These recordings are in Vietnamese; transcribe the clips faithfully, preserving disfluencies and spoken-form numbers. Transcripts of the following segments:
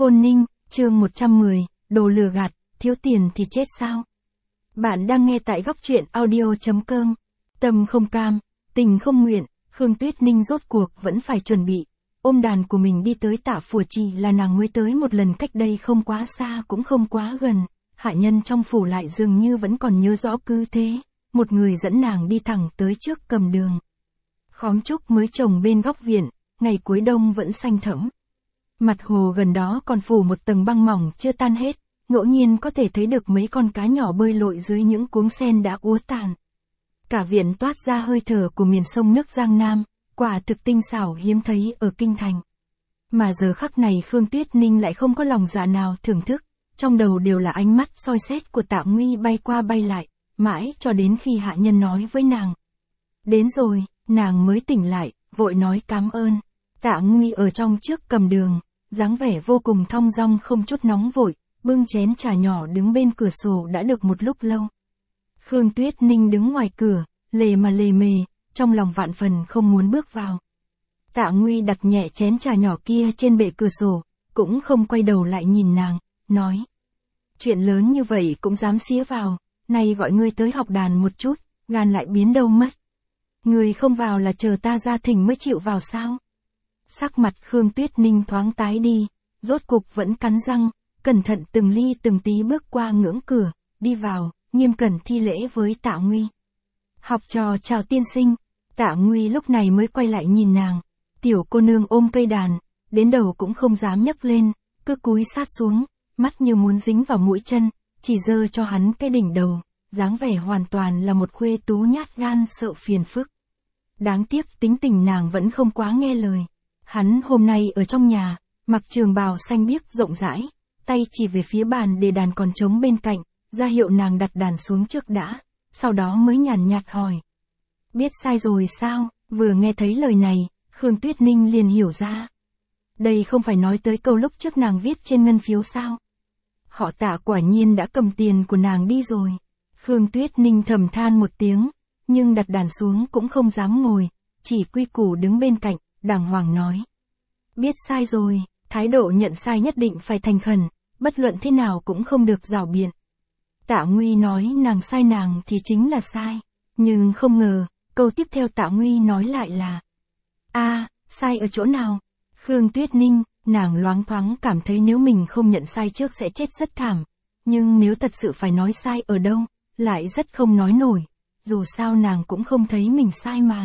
Khôn Ninh, chương một trăm mười, đồ lừa gạt, thiếu tiền thì chết sao? Bạn đang nghe tại góc truyện audio chấm com. Tâm không cam, tình không nguyện, Khương Tuyết Ninh rốt cuộc vẫn phải chuẩn bị. Ôm đàn của mình đi tới Tạ Phù Trì là nàng mới tới một lần cách đây không quá xa cũng không quá gần. Hạ nhân trong phủ lại dường như vẫn còn nhớ rõ cứ thế. Một người dẫn nàng đi thẳng tới trước cầm đường. Khóm trúc mới trồng bên góc viện, ngày cuối đông vẫn xanh thẫm. Mặt hồ gần đó còn phủ một tầng băng mỏng chưa tan hết, ngẫu nhiên có thể thấy được mấy con cá nhỏ bơi lội dưới những cuống sen đã úa tàn. Cả viện toát ra hơi thở của miền sông nước Giang Nam, quả thực tinh xảo hiếm thấy ở kinh thành. Mà giờ khắc này Khương Tuyết Ninh lại không có lòng dạ nào thưởng thức, trong đầu đều là ánh mắt soi xét của Tạ Nguy bay qua bay lại, mãi cho đến khi hạ nhân nói với nàng. Đến rồi, nàng mới tỉnh lại, vội nói cám ơn. Tạ Nguy ở trong trước cầm đường, dáng vẻ vô cùng thong dong không chút nóng vội, bưng chén trà nhỏ đứng bên cửa sổ đã được một lúc lâu. Khương Tuyết Ninh đứng ngoài cửa, lề mà lề mề, trong lòng vạn phần không muốn bước vào. Tạ Nguy đặt nhẹ chén trà nhỏ kia trên bệ cửa sổ, cũng không quay đầu lại nhìn nàng, nói. Chuyện lớn như vậy cũng dám xía vào, này gọi ngươi tới học đàn một chút, gan lại biến đâu mất. Ngươi không vào là chờ ta ra thỉnh mới chịu vào sao? Sắc mặt Khương Tuyết Ninh thoáng tái đi, rốt cục vẫn cắn răng, cẩn thận từng ly từng tí bước qua ngưỡng cửa, đi vào, nghiêm cẩn thi lễ với Tạ Nguy. Học trò chào tiên sinh. Tạ Nguy lúc này mới quay lại nhìn nàng. Tiểu cô nương ôm cây đàn, đến đầu cũng không dám nhấc lên, cứ cúi sát xuống, mắt như muốn dính vào mũi chân, chỉ giơ cho hắn cái đỉnh đầu, dáng vẻ hoàn toàn là một khuê tú nhát gan sợ phiền phức. Đáng tiếc tính tình nàng vẫn không quá nghe lời. Hắn hôm nay ở trong nhà, mặc trường bào xanh biếc rộng rãi, tay chỉ về phía bàn để đàn còn trống bên cạnh, ra hiệu nàng đặt đàn xuống trước đã, sau đó mới nhàn nhạt hỏi. Biết sai rồi sao? Vừa nghe thấy lời này, Khương Tuyết Ninh liền hiểu ra. Đây không phải nói tới câu lúc trước nàng viết trên ngân phiếu sao? Họ Tạ quả nhiên đã cầm tiền của nàng đi rồi. Khương Tuyết Ninh thầm than một tiếng, nhưng đặt đàn xuống cũng không dám ngồi, chỉ quy củ đứng bên cạnh, đàng hoàng nói. Biết sai rồi, thái độ nhận sai nhất định phải thành khẩn, bất luận thế nào cũng không được giảo biện. Tạ Nguy nói nàng sai nàng thì chính là sai, nhưng không ngờ, câu tiếp theo Tạ Nguy nói lại là. a à, sai ở chỗ nào? Khương Tuyết Ninh, nàng loáng thoáng cảm thấy nếu mình không nhận sai trước sẽ chết rất thảm, nhưng nếu thật sự phải nói sai ở đâu, lại rất không nói nổi, dù sao nàng cũng không thấy mình sai mà.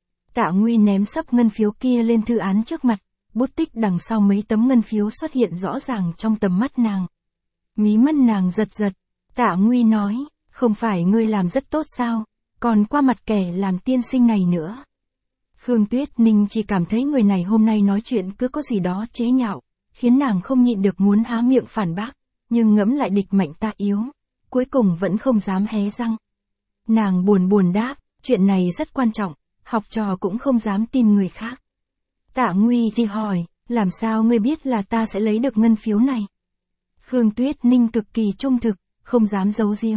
Tạ Nguy ném sấp ngân phiếu kia lên thư án trước mặt, bút tích đằng sau mấy tấm ngân phiếu xuất hiện rõ ràng trong tầm mắt nàng. Mí mắt nàng giật giật, Tạ Nguy nói, không phải ngươi làm rất tốt sao, còn qua mặt kẻ làm tiên sinh này nữa. Khương Tuyết Ninh chỉ cảm thấy người này hôm nay nói chuyện cứ có gì đó chế nhạo, khiến nàng không nhịn được muốn há miệng phản bác, nhưng ngẫm lại địch mạnh ta yếu, cuối cùng vẫn không dám hé răng. Nàng buồn buồn đáp, chuyện này rất quan trọng, học trò cũng không dám tin người khác. Tạ Nguy chỉ hỏi, làm sao ngươi biết là ta sẽ lấy được ngân phiếu này? Khương Tuyết Ninh cực kỳ trung thực, không dám giấu giếm.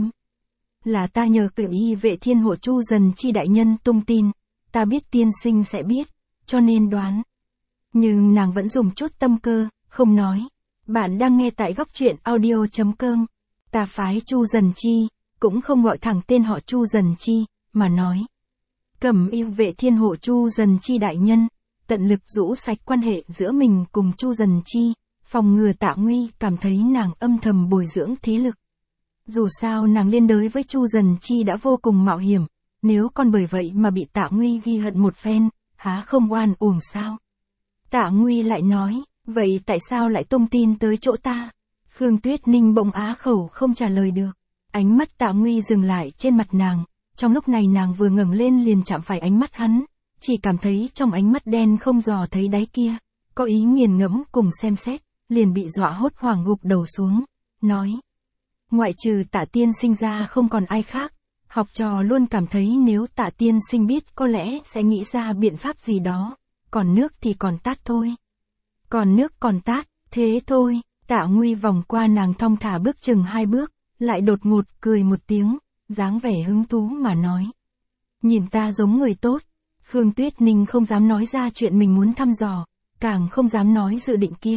Là ta nhờ cửu y vệ thiên hộ Chu Dần Chi đại nhân tung tin, ta biết tiên sinh sẽ biết, cho nên đoán. Nhưng nàng vẫn dùng chút tâm cơ, không nói. Bạn đang nghe tại góc truyện audio chấm com. Ta phái Chu Dần Chi, cũng không gọi thẳng tên họ Chu Dần Chi, mà nói. Cẩm y vệ thiên hộ Chu Dần Chi đại nhân, tận lực rũ sạch quan hệ giữa mình cùng Chu Dần Chi, phòng ngừa Tạ Nguy cảm thấy nàng âm thầm bồi dưỡng thế lực. Dù sao nàng liên đới với Chu Dần Chi đã vô cùng mạo hiểm, nếu còn bởi vậy mà bị Tạ Nguy ghi hận một phen, há không oan uổng sao? Tạ Nguy lại nói, vậy tại sao lại tung tin tới chỗ ta? Khương Tuyết Ninh bỗng á khẩu không trả lời được. Ánh mắt Tạ Nguy dừng lại trên mặt nàng, trong lúc này nàng vừa ngẩng lên liền chạm phải ánh mắt hắn, chỉ cảm thấy trong ánh mắt đen không dò thấy đáy kia, có ý nghiền ngẫm cùng xem xét, liền bị dọa hốt hoảng gục đầu xuống, nói. Ngoại trừ Tạ tiên sinh ra không còn ai khác, học trò luôn cảm thấy nếu Tạ tiên sinh biết có lẽ sẽ nghĩ ra biện pháp gì đó, còn nước thì còn tát thôi. Còn nước còn tát, thế thôi. Tạ Nguy vòng qua nàng thong thả bước chừng hai bước, lại đột ngột cười một tiếng, dáng vẻ hứng thú mà nói. Nhìn ta giống người tốt. Khương Tuyết Ninh không dám nói ra chuyện mình muốn thăm dò, càng không dám nói dự định kia,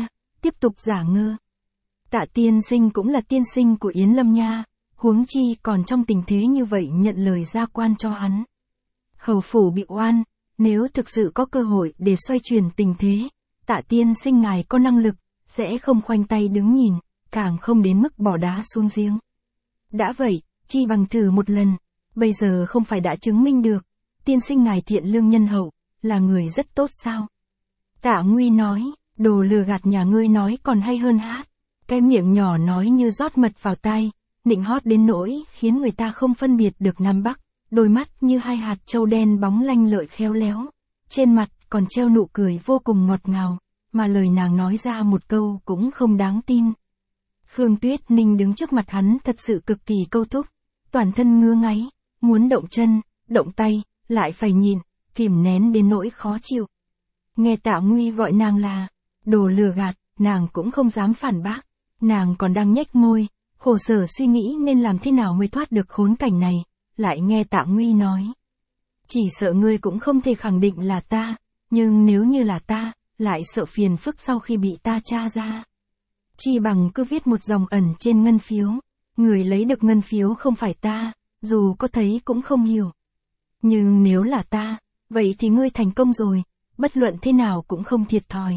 tiếp tục giả ngơ. Tạ tiên sinh cũng là tiên sinh của Yến Lâm nha, huống chi còn trong tình thế như vậy nhận lời gia quan cho hắn. Hầu phủ bị oan, nếu thực sự có cơ hội để xoay chuyển tình thế, Tạ tiên sinh ngài có năng lực, sẽ không khoanh tay đứng nhìn, càng không đến mức bỏ đá xuống giếng. Đã vậy, chi bằng thử một lần, bây giờ không phải đã chứng minh được, tiên sinh ngài thiện lương nhân hậu, là người rất tốt sao? Tạ Nguy nói, đồ lừa gạt nhà ngươi nói còn hay hơn hát, cái miệng nhỏ nói như rót mật vào tai, nịnh hót đến nỗi khiến người ta không phân biệt được Nam Bắc, đôi mắt như hai hạt châu đen bóng lanh lợi khéo léo, trên mặt còn treo nụ cười vô cùng ngọt ngào, mà lời nàng nói ra một câu cũng không đáng tin. Khương Tuyết Ninh đứng trước mặt hắn thật sự cực kỳ câu thúc, toàn thân ngứa ngáy, muốn động chân, động tay, lại phải nhịn, kìm nén đến nỗi khó chịu. Nghe Tạ Nguy gọi nàng là đồ lừa gạt, nàng cũng không dám phản bác, nàng còn đang nhếch môi, khổ sở suy nghĩ nên làm thế nào mới thoát được khốn cảnh này, lại nghe Tạ Nguy nói. Chỉ sợ ngươi cũng không thể khẳng định là ta, nhưng nếu như là ta, lại sợ phiền phức sau khi bị ta tra ra. Chi bằng cứ viết một dòng ẩn trên ngân phiếu, người lấy được ngân phiếu không phải ta, dù có thấy cũng không hiểu. Nhưng nếu là ta, vậy thì ngươi thành công rồi, bất luận thế nào cũng không thiệt thòi.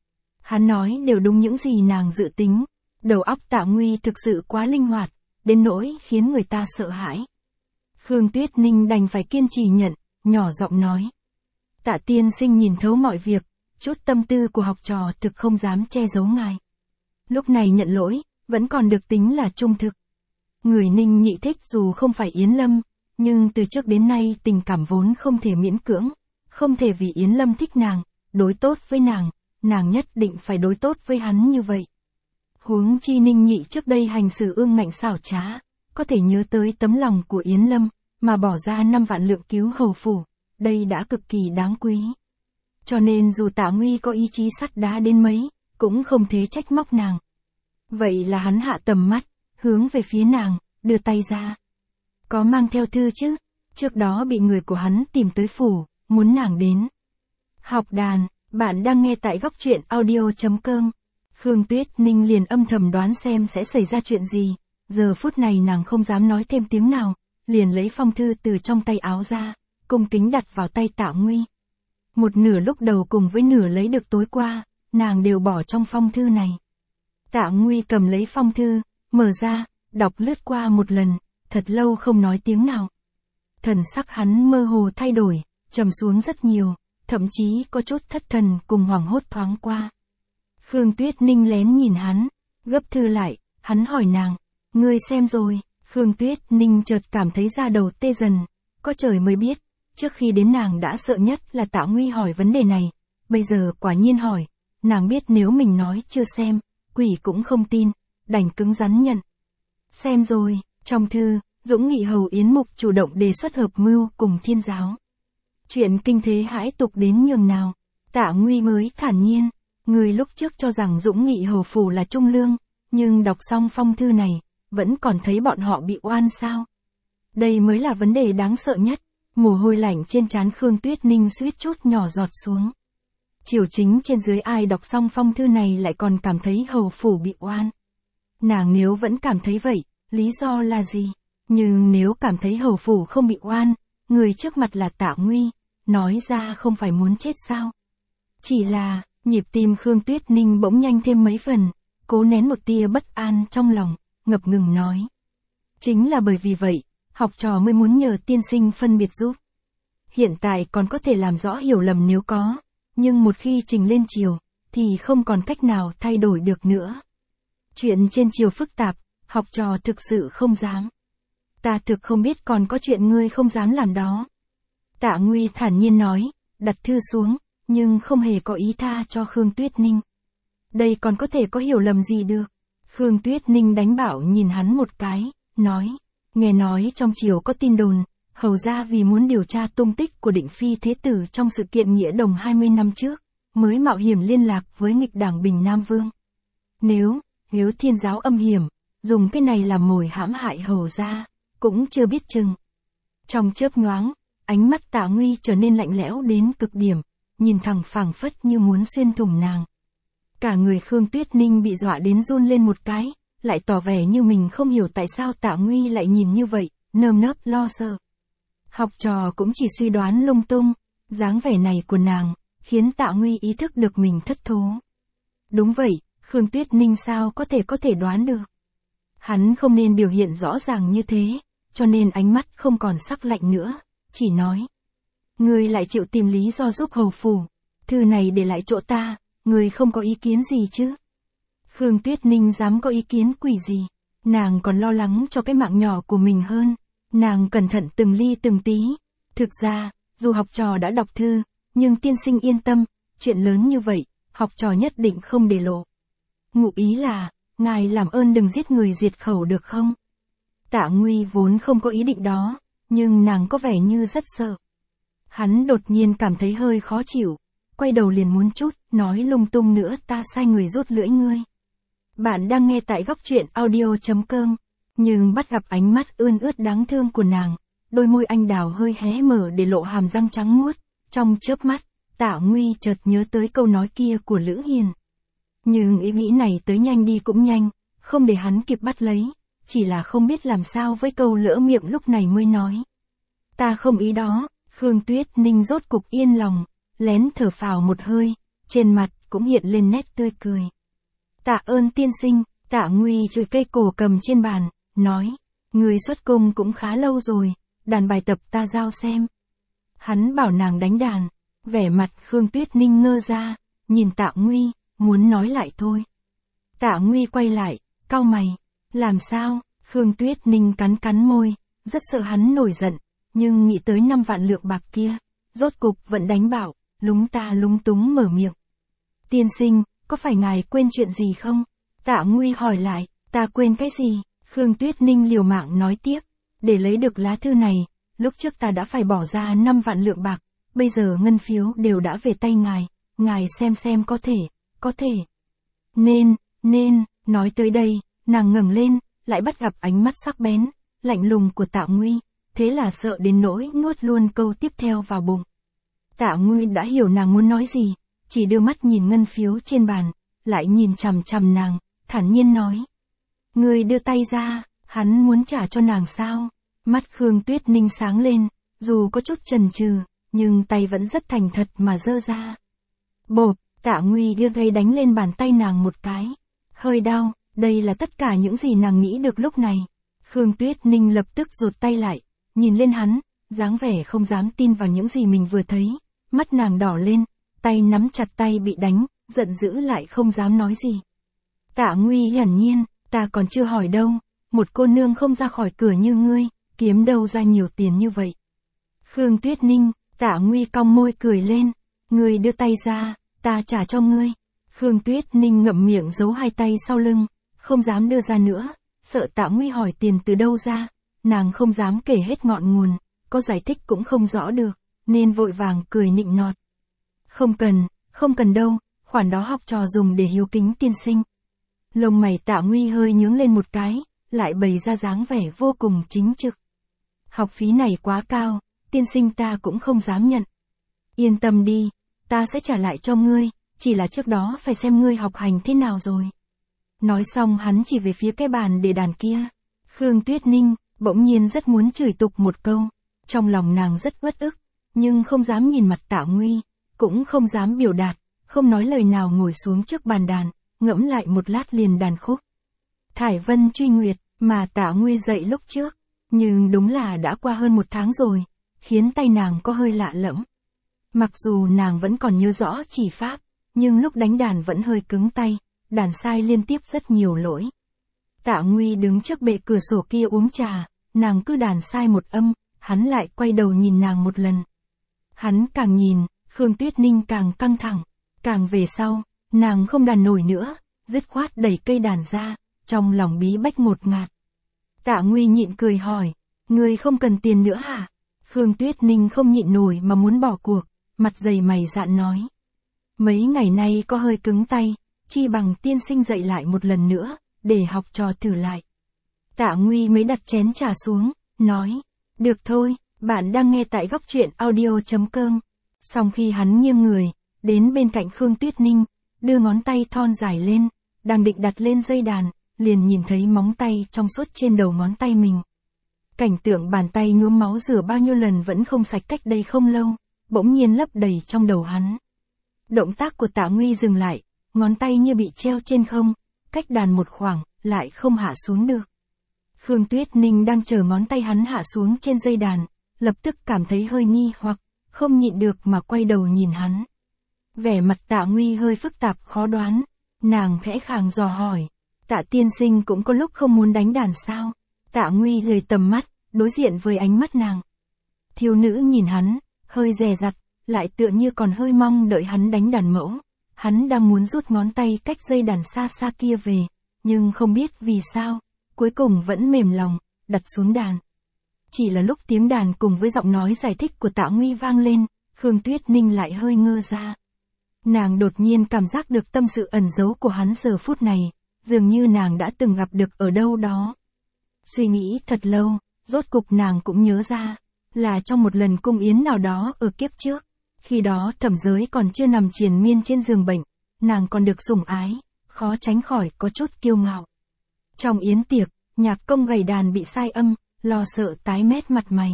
Hắn nói đều đúng những gì nàng dự tính, đầu óc Tạ Nguy thực sự quá linh hoạt, đến nỗi khiến người ta sợ hãi. Khương Tuyết Ninh đành phải kiên trì nhận, nhỏ giọng nói. Tạ tiên sinh nhìn thấu mọi việc, chút tâm tư của học trò thực không dám che giấu ngài. Lúc này nhận lỗi, vẫn còn được tính là trung thực. Người Ninh Nhị thích dù không phải Yến Lâm, nhưng từ trước đến nay tình cảm vốn không thể miễn cưỡng, không thể vì Yến Lâm thích nàng, đối tốt với nàng, nàng nhất định phải đối tốt với hắn như vậy. Huống chi Ninh Nhị trước đây hành xử ương ngạnh xảo trá, có thể nhớ tới tấm lòng của Yến Lâm, mà bỏ ra năm vạn lượng cứu hầu phủ, đây đã cực kỳ đáng quý. Cho nên dù Tạ Nguy có ý chí sắt đá đến mấy, cũng không thể trách móc nàng. Vậy là hắn hạ tầm mắt, hướng về phía nàng, đưa tay ra. Có mang theo thư chứ, trước đó bị người của hắn tìm tới phủ, muốn nàng đến. Học đàn, bạn đang nghe tại góc truyện audio chấm com. Khương Tuyết Ninh liền âm thầm đoán xem sẽ xảy ra chuyện gì, giờ phút này nàng không dám nói thêm tiếng nào, liền lấy phong thư từ trong tay áo ra, cung kính đặt vào tay Tạ Nguy. Một nửa lúc đầu cùng với nửa lấy được tối qua, nàng đều bỏ trong phong thư này. Tạ Nguy cầm lấy phong thư, mở ra, đọc lướt qua một lần, thật lâu không nói tiếng nào. Thần sắc hắn mơ hồ thay đổi, trầm xuống rất nhiều, thậm chí có chút thất thần cùng hoảng hốt thoáng qua. Khương Tuyết Ninh lén nhìn hắn, gấp thư lại, hắn hỏi nàng, ngươi xem rồi. Khương Tuyết Ninh chợt cảm thấy da đầu tê dần, có trời mới biết, trước khi đến nàng đã sợ nhất là Tạ Nguy hỏi vấn đề này, bây giờ quả nhiên hỏi, nàng biết nếu mình nói chưa xem, quỷ cũng không tin, đành cứng rắn nhận. Xem rồi, trong thư, Dũng Nghị hầu Yến Mục chủ động đề xuất hợp mưu cùng Thiên giáo. Chuyện kinh thế hãi tục đến nhường nào, Tạ Nguy mới thản nhiên, người lúc trước cho rằng Dũng Nghị hầu phủ là trung lương, nhưng đọc xong phong thư này, vẫn còn thấy bọn họ bị oan sao? Đây mới là vấn đề đáng sợ nhất, mồ hôi lạnh trên trán Khương Tuyết Ninh suýt chút nhỏ giọt xuống. Triều chính trên dưới ai đọc xong phong thư này lại còn cảm thấy hầu phủ bị oan. Nàng nếu vẫn cảm thấy vậy, lý do là gì? Nhưng nếu cảm thấy hầu phủ không bị oan, người trước mặt là Tạ Nguy, nói ra không phải muốn chết sao? Chỉ là, nhịp tim Khương Tuyết Ninh bỗng nhanh thêm mấy phần, cố nén một tia bất an trong lòng, ngập ngừng nói. Chính là bởi vì vậy, học trò mới muốn nhờ tiên sinh phân biệt giúp. Hiện tại còn có thể làm rõ hiểu lầm nếu có, nhưng một khi trình lên triều, thì không còn cách nào thay đổi được nữa. Chuyện trên triều phức tạp, học trò thực sự không dám. Ta thực không biết còn có chuyện ngươi không dám làm đó. Tạ Nguy thản nhiên nói, đặt thư xuống, nhưng không hề có ý tha cho Khương Tuyết Ninh. Đây còn có thể có hiểu lầm gì được. Khương Tuyết Ninh đánh bảo nhìn hắn một cái, nói, nghe nói trong triều có tin đồn, hầu ra vì muốn điều tra tung tích của Định Phi Thế Tử trong sự kiện Nghĩa Đồng hai mươi năm trước, mới mạo hiểm liên lạc với nghịch đảng Bình Nam Vương. Nếu, nếu Thiên giáo âm hiểm, dùng cái này làm mồi hãm hại hầu ra, cũng chưa biết chừng. Trong chớp nhoáng, ánh mắt Tạ Nguy trở nên lạnh lẽo đến cực điểm, nhìn thẳng phảng phất như muốn xuyên thủng nàng. Cả người Khương Tuyết Ninh bị dọa đến run lên một cái, lại tỏ vẻ như mình không hiểu tại sao Tạ Nguy lại nhìn như vậy, nơm nớp lo sợ. Học trò cũng chỉ suy đoán lung tung, dáng vẻ này của nàng, khiến Tạ Nguy ý thức được mình thất thố. Đúng vậy, Khương Tuyết Ninh sao có thể có thể đoán được. Hắn không nên biểu hiện rõ ràng như thế, cho nên ánh mắt không còn sắc lạnh nữa, chỉ nói. Ngươi lại chịu tìm lý do giúp hầu phủ, thư này để lại chỗ ta, ngươi không có ý kiến gì chứ? Khương Tuyết Ninh dám có ý kiến quỷ gì, nàng còn lo lắng cho cái mạng nhỏ của mình hơn, nàng cẩn thận từng ly từng tí. Thực ra, dù học trò đã đọc thư, nhưng tiên sinh yên tâm, chuyện lớn như vậy, học trò nhất định không để lộ. Ngụ ý là, ngài làm ơn đừng giết người diệt khẩu được không? Tạ Nguy vốn không có ý định đó, nhưng nàng có vẻ như rất sợ. Hắn đột nhiên cảm thấy hơi khó chịu, quay đầu liền muốn chút, nói lung tung nữa ta sai người rút lưỡi ngươi. Bạn đang nghe tại góc truyện audio.com, nhưng bắt gặp ánh mắt ươn ướt đáng thương của nàng, đôi môi anh đào hơi hé mở để lộ hàm răng trắng muốt, trong chớp mắt, Tạ Nguy chợt nhớ tới câu nói kia của Lữ Hiền. Nhưng ý nghĩ này tới nhanh đi cũng nhanh, không để hắn kịp bắt lấy, chỉ là không biết làm sao với câu lỡ miệng lúc này mới nói. Ta không ý đó. Khương Tuyết Ninh rốt cục yên lòng, lén thở phào một hơi, trên mặt cũng hiện lên nét tươi cười. Tạ ơn tiên sinh, Tạ Nguy chùi cây cổ cầm trên bàn, nói, người xuất cung cũng khá lâu rồi, đàn bài tập ta giao xem. Hắn bảo nàng đánh đàn, vẻ mặt Khương Tuyết Ninh ngơ ra, nhìn Tạ Nguy, muốn nói lại thôi. Tạ Nguy quay lại, cau mày, làm sao? Khương Tuyết Ninh cắn cắn môi, rất sợ hắn nổi giận. Nhưng nghĩ tới năm vạn lượng bạc kia, rốt cục vẫn đánh bảo, lúng ta lúng túng mở miệng. Tiên sinh, có phải ngài quên chuyện gì không? Tạ Nguy hỏi lại, ta quên cái gì? Khương Tuyết Ninh liều mạng nói tiếp, để lấy được lá thư này, lúc trước ta đã phải bỏ ra năm vạn lượng bạc, bây giờ ngân phiếu đều đã về tay ngài, ngài xem xem có thể, có thể. Nên, nên, nói tới đây, nàng ngẩng lên, lại bắt gặp ánh mắt sắc bén, lạnh lùng của Tạ Nguy. Thế là sợ đến nỗi nuốt luôn câu tiếp theo vào bụng. Tạ Nguy đã hiểu nàng muốn nói gì, chỉ đưa mắt nhìn ngân phiếu trên bàn, lại nhìn chằm chằm nàng, thản nhiên nói. Ngươi đưa tay ra, hắn muốn trả cho nàng sao? Mắt Khương Tuyết Ninh sáng lên, dù có chút chần chừ, nhưng tay vẫn rất thành thật mà giơ ra. Bộp, Tạ Nguy đưa tay đánh lên bàn tay nàng một cái. Hơi đau, đây là tất cả những gì nàng nghĩ được lúc này. Khương Tuyết Ninh lập tức rụt tay lại. Nhìn lên hắn, dáng vẻ không dám tin vào những gì mình vừa thấy, mắt nàng đỏ lên, tay nắm chặt tay bị đánh, giận dữ lại không dám nói gì. Tạ Nguy hiển nhiên, ta còn chưa hỏi đâu, một cô nương không ra khỏi cửa như ngươi, kiếm đâu ra nhiều tiền như vậy. Khương Tuyết Ninh, Tạ Nguy cong môi cười lên, ngươi đưa tay ra, ta trả cho ngươi. Khương Tuyết Ninh ngậm miệng giấu hai tay sau lưng, không dám đưa ra nữa, sợ Tạ Nguy hỏi tiền từ đâu ra. Nàng không dám kể hết ngọn nguồn, có giải thích cũng không rõ được, nên vội vàng cười nịnh nọt. Không cần, không cần đâu, khoản đó học trò dùng để hiếu kính tiên sinh. Lông mày Tạ Nguy hơi nhướng lên một cái, lại bày ra dáng vẻ vô cùng chính trực. Học phí này quá cao, tiên sinh ta cũng không dám nhận. Yên tâm đi, ta sẽ trả lại cho ngươi, chỉ là trước đó phải xem ngươi học hành thế nào rồi. Nói xong hắn chỉ về phía cái bàn để đàn kia. Khương Tuyết Ninh bỗng nhiên rất muốn chửi tục một câu, trong lòng nàng rất uất ức, nhưng không dám nhìn mặt Tạ Nguy, cũng không dám biểu đạt, không nói lời nào ngồi xuống trước bàn đàn, ngẫm lại một lát liền đàn khúc. Thải Vân Truy Nguyệt, mà Tạ Nguy dạy lúc trước, nhưng đúng là đã qua hơn một tháng rồi, khiến tay nàng có hơi lạ lẫm. Mặc dù nàng vẫn còn nhớ rõ chỉ pháp, nhưng lúc đánh đàn vẫn hơi cứng tay, đàn sai liên tiếp rất nhiều lỗi. Tạ Nguy đứng trước bệ cửa sổ kia uống trà, nàng cứ đàn sai một âm, hắn lại quay đầu nhìn nàng một lần. Hắn càng nhìn, Khương Tuyết Ninh càng căng thẳng, càng về sau, nàng không đàn nổi nữa, dứt khoát đẩy cây đàn ra, trong lòng bí bách ngột ngạt. Tạ Nguy nhịn cười hỏi, ngươi không cần tiền nữa hả? Khương Tuyết Ninh không nhịn nổi mà muốn bỏ cuộc, mặt dày mày dạn nói. Mấy ngày nay có hơi cứng tay, chi bằng tiên sinh dạy lại một lần nữa, để học trò thử lại. Tạ Nguy mới đặt chén trà xuống, nói, được thôi, bạn đang nghe tại góc truyện audio.com. Xong khi hắn nghiêng người, đến bên cạnh Khương Tuyết Ninh, đưa ngón tay thon dài lên, đang định đặt lên dây đàn, liền nhìn thấy móng tay trong suốt trên đầu ngón tay mình. Cảnh tượng bàn tay nhuốm máu rửa bao nhiêu lần vẫn không sạch cách đây không lâu, bỗng nhiên lấp đầy trong đầu hắn. Động tác của Tạ Nguy dừng lại, ngón tay như bị treo trên không, cách đàn một khoảng, lại không hạ xuống được. Khương Tuyết Ninh đang chờ ngón tay hắn hạ xuống trên dây đàn, lập tức cảm thấy hơi nghi hoặc, không nhịn được mà quay đầu nhìn hắn. Vẻ mặt Tạ Nguy hơi phức tạp khó đoán, nàng khẽ khàng dò hỏi, Tạ tiên sinh cũng có lúc không muốn đánh đàn sao? Tạ Nguy rời tầm mắt, đối diện với ánh mắt nàng. Thiếu nữ nhìn hắn, hơi dè dặt, lại tựa như còn hơi mong đợi hắn đánh đàn mẫu. Hắn đang muốn rút ngón tay cách dây đàn xa xa kia về, nhưng không biết vì sao, cuối cùng vẫn mềm lòng, đặt xuống đàn. Chỉ là lúc tiếng đàn cùng với giọng nói giải thích của Tạ Nguy vang lên, Khương Tuyết Ninh lại hơi ngơ ra. Nàng đột nhiên cảm giác được tâm sự ẩn giấu của hắn giờ phút này, dường như nàng đã từng gặp được ở đâu đó. Suy nghĩ thật lâu, rốt cục nàng cũng nhớ ra, là trong một lần cung yến nào đó ở kiếp trước. Khi đó Thẩm Giới còn chưa nằm triền miên trên giường bệnh, nàng còn được sủng ái, khó tránh khỏi có chút kiêu ngạo. Trong yến tiệc, nhạc công gảy đàn bị sai âm, lo sợ tái mét mặt mày.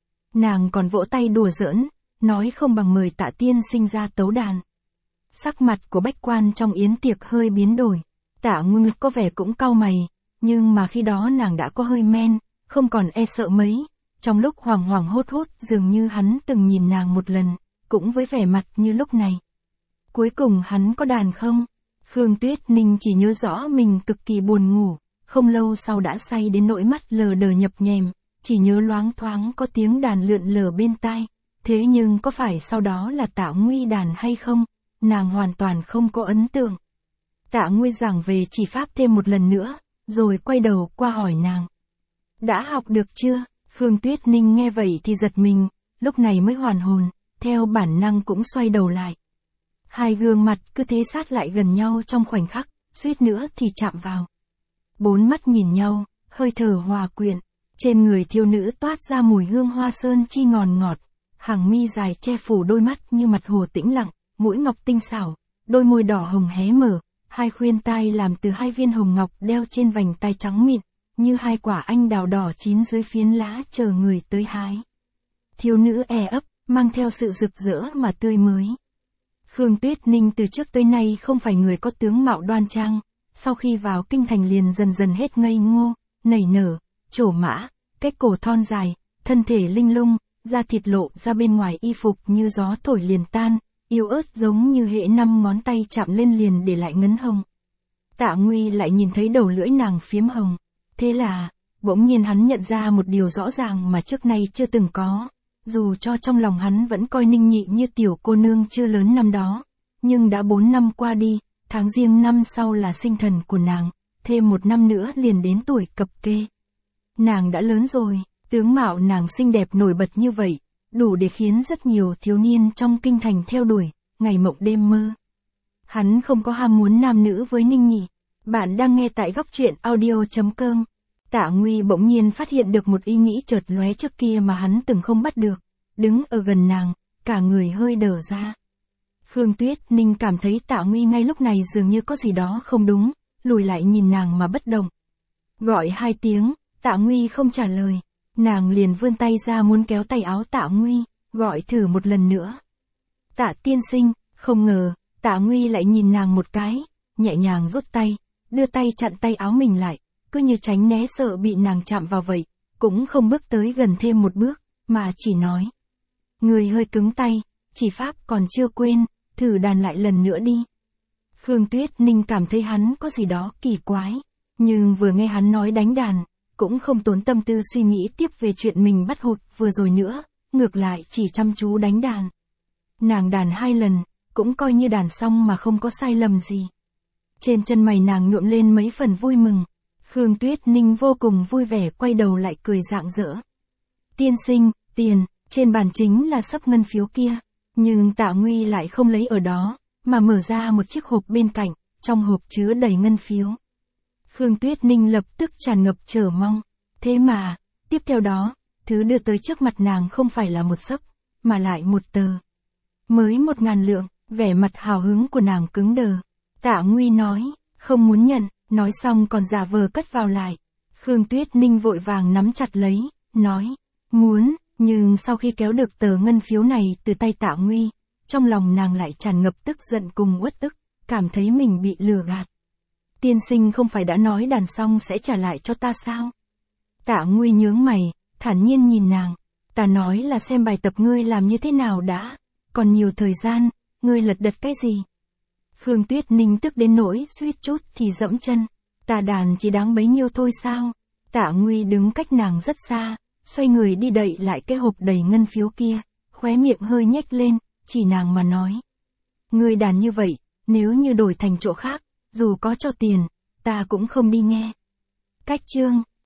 Nàng còn vỗ tay đùa giỡn, nói không bằng mời Tạ tiên sinh ra tấu đàn. Sắc mặt của bách quan trong yến tiệc hơi biến đổi, Tạ Nguy có vẻ cũng cau mày, nhưng mà khi đó nàng đã có hơi men, không còn e sợ mấy. Trong lúc hoảng hoảng hốt hốt dường như hắn từng nhìn nàng một lần, cũng với vẻ mặt như lúc này. Cuối cùng hắn có đàn không? Khương Tuyết Ninh chỉ nhớ rõ mình cực kỳ buồn ngủ, không lâu sau đã say đến nỗi mắt lờ đờ nhập nhèm, chỉ nhớ loáng thoáng có tiếng đàn lượn lờ bên tai. Thế nhưng có phải sau đó là Tạ Nguy đàn hay không? Nàng hoàn toàn không có ấn tượng. Tạ Nguy giảng về chỉ pháp thêm một lần nữa, rồi quay đầu qua hỏi nàng. Đã học được chưa? Khương Tuyết Ninh nghe vậy thì giật mình, lúc này mới hoàn hồn, theo bản năng cũng xoay đầu lại. Hai gương mặt cứ thế sát lại gần nhau trong khoảnh khắc, suýt nữa thì chạm vào. Bốn mắt nhìn nhau, hơi thở hòa quyện, trên người thiếu nữ toát ra mùi hương hoa sơn chi ngọt ngọt, hàng mi dài che phủ đôi mắt như mặt hồ tĩnh lặng, mũi ngọc tinh xảo, đôi môi đỏ hồng hé mở, hai khuyên tai làm từ hai viên hồng ngọc đeo trên vành tai trắng mịn, như hai quả anh đào đỏ chín dưới phiến lá chờ người tới hái. Thiếu nữ e ấp, mang theo sự rực rỡ mà tươi mới. Khương Tuyết Ninh từ trước tới nay không phải người có tướng mạo đoan trang, sau khi vào kinh thành liền dần dần hết ngây ngô, nảy nở, trổ mã, cái cổ thon dài, thân thể linh lung, da thịt lộ ra bên ngoài y phục như gió thổi liền tan, yếu ớt giống như hễ năm ngón tay chạm lên liền để lại ngấn hồng. Tạ Nguy lại nhìn thấy đầu lưỡi nàng phiếm hồng, thế là, bỗng nhiên hắn nhận ra một điều rõ ràng mà trước nay chưa từng có. Dù cho trong lòng hắn vẫn coi Ninh Nhị như tiểu cô nương chưa lớn năm đó, nhưng đã bốn năm qua đi, tháng giêng năm sau là sinh thần của nàng, thêm một năm nữa liền đến tuổi cập kê. Nàng đã lớn rồi, tướng mạo nàng xinh đẹp nổi bật như vậy, đủ để khiến rất nhiều thiếu niên trong kinh thành theo đuổi, ngày mộng đêm mơ. Hắn không có ham muốn nam nữ với Ninh Nhị. Bạn đang nghe tại góc truyện audio chấm com. Tạ Nguy bỗng nhiên phát hiện được một ý nghĩ chợt lóe trước kia mà hắn từng không bắt được, đứng ở gần nàng, cả người hơi đờ ra. Khương Tuyết Ninh cảm thấy Tạ Nguy ngay lúc này dường như có gì đó không đúng, lùi lại nhìn nàng mà bất động. Gọi hai tiếng, Tạ Nguy không trả lời, nàng liền vươn tay ra muốn kéo tay áo Tạ Nguy, gọi thử một lần nữa. Tạ tiên sinh, không ngờ, Tạ Nguy lại nhìn nàng một cái, nhẹ nhàng rút tay, đưa tay chặn tay áo mình lại, cứ như tránh né sợ bị nàng chạm vào vậy, cũng không bước tới gần thêm một bước, mà chỉ nói. Người hơi cứng tay, chỉ pháp còn chưa quên, thử đàn lại lần nữa đi. Khương Tuyết Ninh cảm thấy hắn có gì đó kỳ quái, nhưng vừa nghe hắn nói đánh đàn, cũng không tốn tâm tư suy nghĩ tiếp về chuyện mình bắt hụt vừa rồi nữa, ngược lại chỉ chăm chú đánh đàn. Nàng đàn hai lần, cũng coi như đàn xong mà không có sai lầm gì. Trên chân mày nàng nhuộm lên mấy phần vui mừng. Khương Tuyết Ninh vô cùng vui vẻ quay đầu lại cười rạng rỡ. Tiên sinh, tiền, trên bàn chính là sấp ngân phiếu kia, nhưng Tạ Nguy lại không lấy ở đó, mà mở ra một chiếc hộp bên cạnh, trong hộp chứa đầy ngân phiếu. Khương Tuyết Ninh lập tức tràn ngập chờ mong, thế mà, tiếp theo đó, thứ đưa tới trước mặt nàng không phải là một sấp, mà lại một tờ. Mới một ngàn lượng, vẻ mặt hào hứng của nàng cứng đờ, Tạ Nguy nói, không muốn nhận, nói xong còn giả vờ cất vào lại. Khương Tuyết Ninh vội vàng nắm chặt lấy, nói, muốn, nhưng sau khi kéo được tờ ngân phiếu này từ tay Tạ Nguy, trong lòng nàng lại tràn ngập tức giận cùng uất ức, cảm thấy mình bị lừa gạt. Tiên sinh không phải đã nói đàn xong sẽ trả lại cho ta sao? Tạ Nguy nhướng mày, thản nhiên nhìn nàng, ta nói là xem bài tập ngươi làm như thế nào đã, còn nhiều thời gian, ngươi lật đật cái gì? Khương Tuyết Ninh tức đến nỗi suýt chút thì dẫm chân, ta đàn chỉ đáng bấy nhiêu thôi sao? Tạ Nguy đứng cách nàng rất xa, xoay người đi đậy lại cái hộp đầy ngân phiếu kia, khóe miệng hơi nhếch lên, chỉ nàng mà nói. Ngươi đàn như vậy, nếu như đổi thành chỗ khác, dù có cho tiền, ta cũng không đi nghe. Cách chương